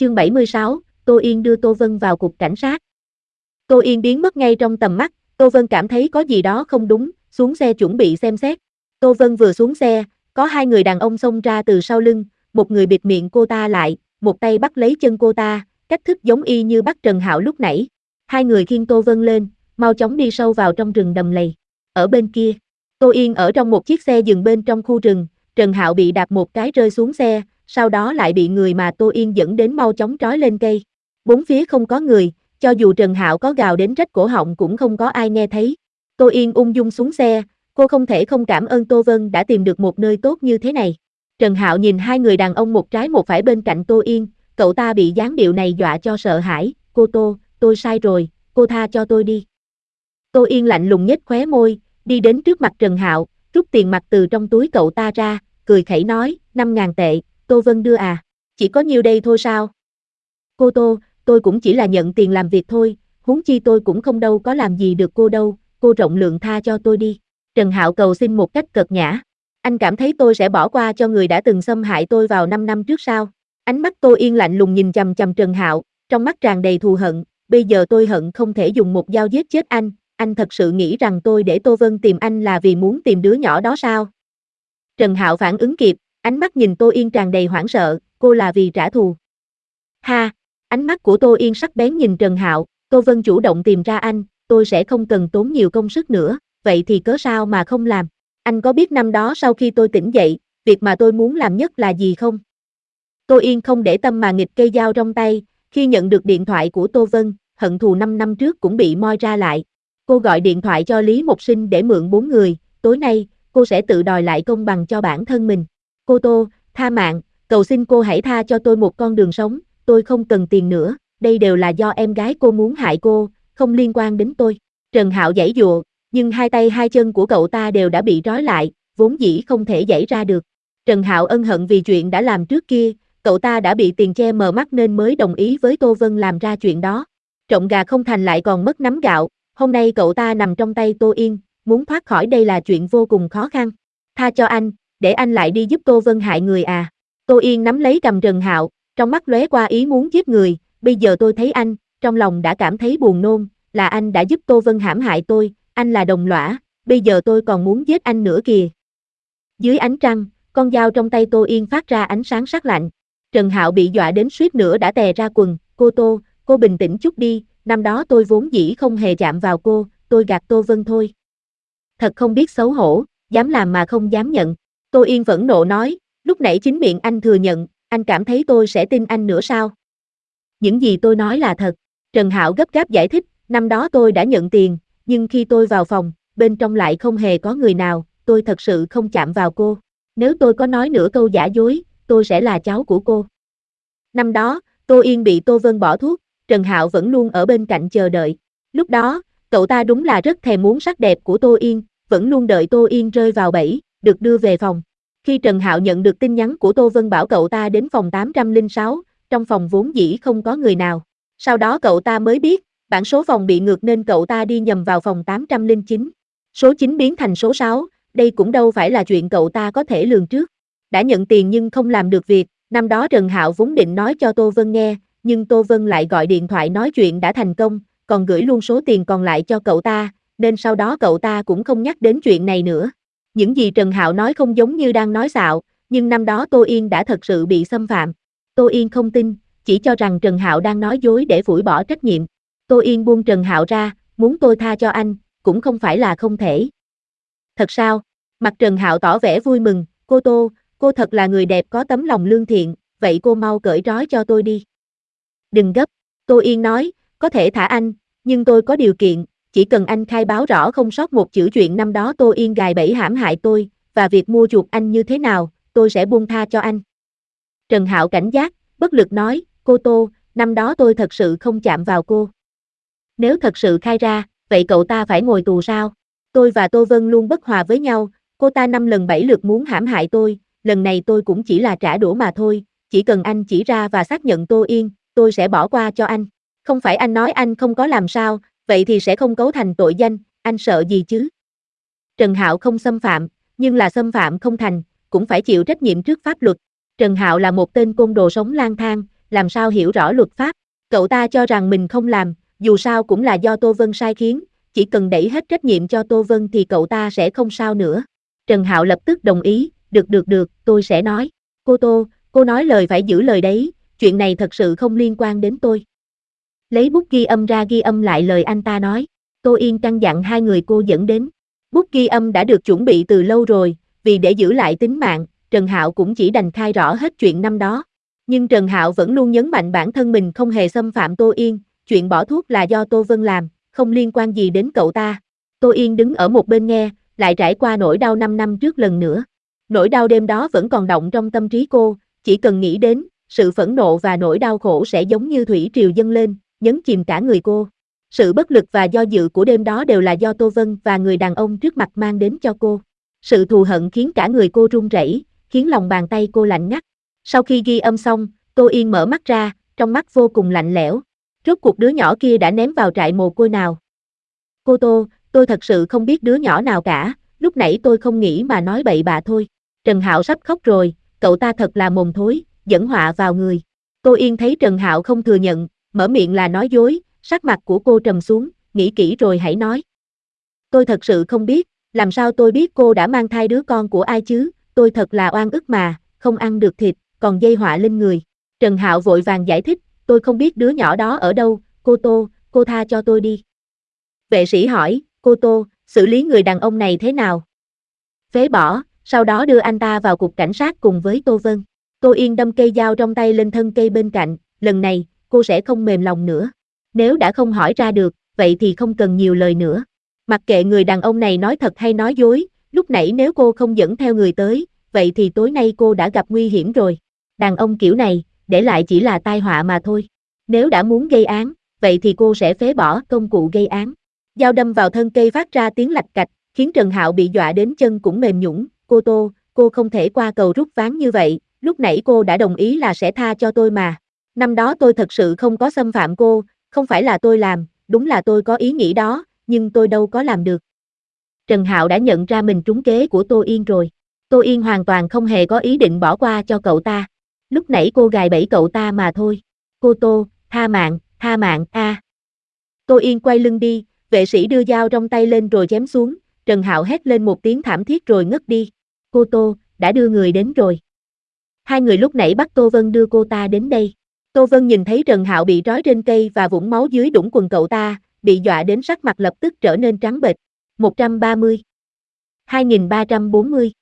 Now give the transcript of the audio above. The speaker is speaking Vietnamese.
Chương 76, Tô Yên đưa Tô Vân vào cục cảnh sát. Tô Yên biến mất ngay trong tầm mắt, Tô Vân cảm thấy có gì đó không đúng, xuống xe chuẩn bị xem xét. Tô Vân vừa xuống xe, có hai người đàn ông xông ra từ sau lưng, một người bịt miệng cô ta lại, một tay bắt lấy chân cô ta, cách thức giống y như bắt Trần Hạo lúc nãy. Hai người khiêng Tô Vân lên, mau chóng đi sâu vào trong rừng đầm lầy. Ở bên kia, Tô Yên ở trong một chiếc xe dừng bên trong khu rừng, Trần Hạo bị đạp một cái rơi xuống xe, sau đó lại bị người mà Tô Yên dẫn đến mau chóng trói lên cây. Bốn phía không có người, cho dù Trần Hạo có gào đến rách cổ họng cũng không có ai nghe thấy. Tô Yên ung dung xuống xe, cô không thể không cảm ơn Tô Vân đã tìm được một nơi tốt như thế này. Trần Hạo nhìn hai người đàn ông một trái một phải bên cạnh Tô Yên, cậu ta bị dáng điệu này dọa cho sợ hãi. Cô Tô, tôi sai rồi, cô tha cho tôi đi. Tô Yên lạnh lùng nhếch khóe môi, đi đến trước mặt Trần Hạo, rút tiền mặt từ trong túi cậu ta ra, cười khẩy nói, 5.000 tệ, Tô Vân đưa à, chỉ có nhiêu đây thôi sao? Cô Tô, tôi cũng chỉ là nhận tiền làm việc thôi, huống chi tôi cũng không đâu có làm gì được cô đâu, cô rộng lượng tha cho tôi đi. Trần Hạo cầu xin một cách cợt nhã. Anh cảm thấy tôi sẽ bỏ qua cho người đã từng xâm hại tôi vào 5 năm trước sao? Ánh mắt Tô Yên lạnh lùng nhìn chằm chằm Trần Hạo, trong mắt tràn đầy thù hận, bây giờ tôi hận không thể dùng một dao giết chết anh thật sự nghĩ rằng tôi để Tô Vân tìm anh là vì muốn tìm đứa nhỏ đó sao? Trần Hạo phản ứng kịp, ánh mắt nhìn Tô Yên tràn đầy hoảng sợ, cô là vì trả thù. Ha, ánh mắt của Tô Yên sắc bén nhìn Trần Hạo, Tô Vân chủ động tìm ra anh, tôi sẽ không cần tốn nhiều công sức nữa, vậy thì cớ sao mà không làm? Anh có biết năm đó sau khi tôi tỉnh dậy, việc mà tôi muốn làm nhất là gì không? Tô Yên không để tâm mà nghịch cây dao trong tay, khi nhận được điện thoại của Tô Vân, hận thù 5 năm trước cũng bị moi ra lại. Cô gọi điện thoại cho Lý Mộc Sinh để mượn 4 người, tối nay, cô sẽ tự đòi lại công bằng cho bản thân mình. Cô Tô, tha mạng, cầu xin cô hãy tha cho tôi một con đường sống, tôi không cần tiền nữa, đây đều là do em gái cô muốn hại cô, không liên quan đến tôi. Trần Hạo giãy giụa, nhưng hai tay hai chân của cậu ta đều đã bị trói lại, vốn dĩ không thể giãy ra được. Trần Hạo ân hận vì chuyện đã làm trước kia, cậu ta đã bị tiền che mờ mắt nên mới đồng ý với Tô Vân làm ra chuyện đó. Trộm gà không thành lại còn mất nắm gạo, hôm nay cậu ta nằm trong tay Tô Yên, muốn thoát khỏi đây là chuyện vô cùng khó khăn. Tha cho anh, để anh lại đi giúp Tô Vân hại người à. Tô Yên nắm lấy cầm Trần Hạo, trong mắt lóe qua ý muốn giết người, bây giờ tôi thấy anh, trong lòng đã cảm thấy buồn nôn, là anh đã giúp Tô Vân hãm hại tôi, anh là đồng lõa, bây giờ tôi còn muốn giết anh nữa kìa. Dưới ánh trăng, con dao trong tay Tô Yên phát ra ánh sáng sắc lạnh. Trần Hạo bị dọa đến suýt nữa đã tè ra quần, cô Tô, cô bình tĩnh chút đi, năm đó tôi vốn dĩ không hề chạm vào cô, tôi gạt Tô Vân thôi. Thật không biết xấu hổ, dám làm mà không dám nhận. Tô Yên phẫn nộ nói, lúc nãy chính miệng anh thừa nhận, anh cảm thấy tôi sẽ tin anh nữa sao? Những gì tôi nói là thật. Trần Hạo gấp gáp giải thích, năm đó tôi đã nhận tiền, nhưng khi tôi vào phòng, bên trong lại không hề có người nào, tôi thật sự không chạm vào cô. Nếu tôi có nói nửa câu giả dối, tôi sẽ là cháu của cô. Năm đó, Tô Yên bị Tô Vân bỏ thuốc, Trần Hạo vẫn luôn ở bên cạnh chờ đợi. Lúc đó, cậu ta đúng là rất thèm muốn sắc đẹp của Tô Yên, vẫn luôn đợi Tô Yên rơi vào bẫy, được đưa về phòng. Khi Trần Hạo nhận được tin nhắn của Tô Vân bảo cậu ta đến phòng 806, trong phòng vốn dĩ không có người nào. Sau đó cậu ta mới biết, bảng số phòng bị ngược nên cậu ta đi nhầm vào phòng 809. Số 9 biến thành số 6, đây cũng đâu phải là chuyện cậu ta có thể lường trước. Đã nhận tiền nhưng không làm được việc, năm đó Trần Hạo vốn định nói cho Tô Vân nghe, nhưng Tô Vân lại gọi điện thoại nói chuyện đã thành công, còn gửi luôn số tiền còn lại cho cậu ta, nên sau đó cậu ta cũng không nhắc đến chuyện này nữa. Những gì Trần Hạo nói không giống như đang nói xạo, nhưng năm đó Tô Yên đã thật sự bị xâm phạm. Tô Yên không tin, chỉ cho rằng Trần Hạo đang nói dối để phủi bỏ trách nhiệm. Tô Yên buông Trần Hạo ra, muốn tôi tha cho anh, cũng không phải là không thể. Thật sao? Mặt Trần Hạo tỏ vẻ vui mừng, cô Tô, cô thật là người đẹp có tấm lòng lương thiện, vậy cô mau cởi trói cho tôi đi. Đừng gấp, Tô Yên nói, có thể thả anh, nhưng tôi có điều kiện, chỉ cần anh khai báo rõ không sót một chữ chuyện năm đó Tô Yên gài bẫy hãm hại tôi, và việc mua chuộc anh như thế nào, tôi sẽ buông tha cho anh. Trần Hạo cảnh giác, bất lực nói, cô Tô, năm đó tôi thật sự không chạm vào cô. Nếu thật sự khai ra, vậy cậu ta phải ngồi tù sao? Tôi và Tô Vân luôn bất hòa với nhau, cô ta 5 lần 7 lượt muốn hãm hại tôi, lần này tôi cũng chỉ là trả đũa mà thôi, chỉ cần anh chỉ ra và xác nhận Tô Yên, tôi sẽ bỏ qua cho anh. Không phải anh nói anh không có làm sao, vậy thì sẽ không cấu thành tội danh, anh sợ gì chứ? Trần Hạo không xâm phạm, nhưng là xâm phạm không thành, cũng phải chịu trách nhiệm trước pháp luật. Trần Hạo là một tên côn đồ sống lang thang, làm sao hiểu rõ luật pháp. Cậu ta cho rằng mình không làm, dù sao cũng là do Tô Vân sai khiến, chỉ cần đẩy hết trách nhiệm cho Tô Vân thì cậu ta sẽ không sao nữa. Trần Hạo lập tức đồng ý, được, tôi sẽ nói. Cô Tô, cô nói lời phải giữ lời đấy, chuyện này thật sự không liên quan đến tôi. Lấy bút ghi âm ra ghi âm lại lời anh ta nói. Tô Yên căn dặn hai người cô dẫn đến. Bút ghi âm đã được chuẩn bị từ lâu rồi, vì để giữ lại tính mạng, Trần Hạo cũng chỉ đành khai rõ hết chuyện năm đó. Nhưng Trần Hạo vẫn luôn nhấn mạnh bản thân mình không hề xâm phạm Tô Yên, chuyện bỏ thuốc là do Tô Vân làm, không liên quan gì đến cậu ta. Tô Yên đứng ở một bên nghe, lại trải qua nỗi đau 5 năm trước lần nữa. Nỗi đau đêm đó vẫn còn đọng trong tâm trí cô, chỉ cần nghĩ đến, sự phẫn nộ và nỗi đau khổ sẽ giống như thủy triều dâng lên, nhấn chìm cả người cô. Sự bất lực và do dự của đêm đó đều là do Tô Vân và người đàn ông trước mặt mang đến cho cô. Sự thù hận khiến cả người cô run rẩy, khiến lòng bàn tay cô lạnh ngắt. Sau khi ghi âm xong, Tô Yên mở mắt ra, trong mắt vô cùng lạnh lẽo. Rốt cuộc đứa nhỏ kia đã ném vào trại mồ côi nào? Cô Tô, tôi thật sự không biết đứa nhỏ nào cả, lúc nãy tôi không nghĩ mà nói bậy bạ thôi. Trần Hạo sắp khóc rồi, cậu ta thật là mồm thối, dẫn họa vào người. Tô Yên thấy Trần Hạo không thừa nhận, mở miệng là nói dối, sắc mặt của cô trầm xuống, nghĩ kỹ rồi hãy nói. Tôi thật sự không biết, làm sao tôi biết cô đã mang thai đứa con của ai chứ, tôi thật là oan ức mà, không ăn được thịt, còn gây họa lên người. Trần Hạo vội vàng giải thích, tôi không biết đứa nhỏ đó ở đâu, cô Tô, cô tha cho tôi đi. Vệ sĩ hỏi, cô Tô, xử lý người đàn ông này thế nào? Phế bỏ, sau đó đưa anh ta vào cục cảnh sát cùng với Tô Vân. Tô Yên đâm cây dao trong tay lên thân cây bên cạnh, lần này, cô sẽ không mềm lòng nữa. Nếu đã không hỏi ra được, vậy thì không cần nhiều lời nữa. Mặc kệ người đàn ông này nói thật hay nói dối, lúc nãy nếu cô không dẫn theo người tới, vậy thì tối nay cô đã gặp nguy hiểm rồi. Đàn ông kiểu này, để lại chỉ là tai họa mà thôi. Nếu đã muốn gây án, vậy thì cô sẽ phế bỏ công cụ gây án. Dao đâm vào thân cây phát ra tiếng lạch cạch, khiến Trần Hạo bị dọa đến chân cũng mềm nhũn. Cô Tô, cô không thể qua cầu rút ván như vậy, lúc nãy cô đã đồng ý là sẽ tha cho tôi mà. Năm đó tôi thật sự không có xâm phạm cô, không phải là tôi làm, đúng là tôi có ý nghĩ đó, nhưng tôi đâu có làm được. Trần Hạo đã nhận ra mình trúng kế của Tô Yên rồi. Tô Yên hoàn toàn không hề có ý định bỏ qua cho cậu ta. Lúc nãy cô gài bẫy cậu ta mà thôi. Cô Tô, tha mạng, a. Tô Yên quay lưng đi, vệ sĩ đưa dao trong tay lên rồi chém xuống, Trần Hạo hét lên một tiếng thảm thiết rồi ngất đi. Cô Tô, đã đưa người đến rồi. Hai người lúc nãy bắt Tô Vân đưa cô ta đến đây. Tô Vân nhìn thấy Trần Hạo bị trói trên cây và vũng máu dưới đũng quần cậu ta, bị dọa đến sắc mặt lập tức trở nên trắng bệch. 130. 2340.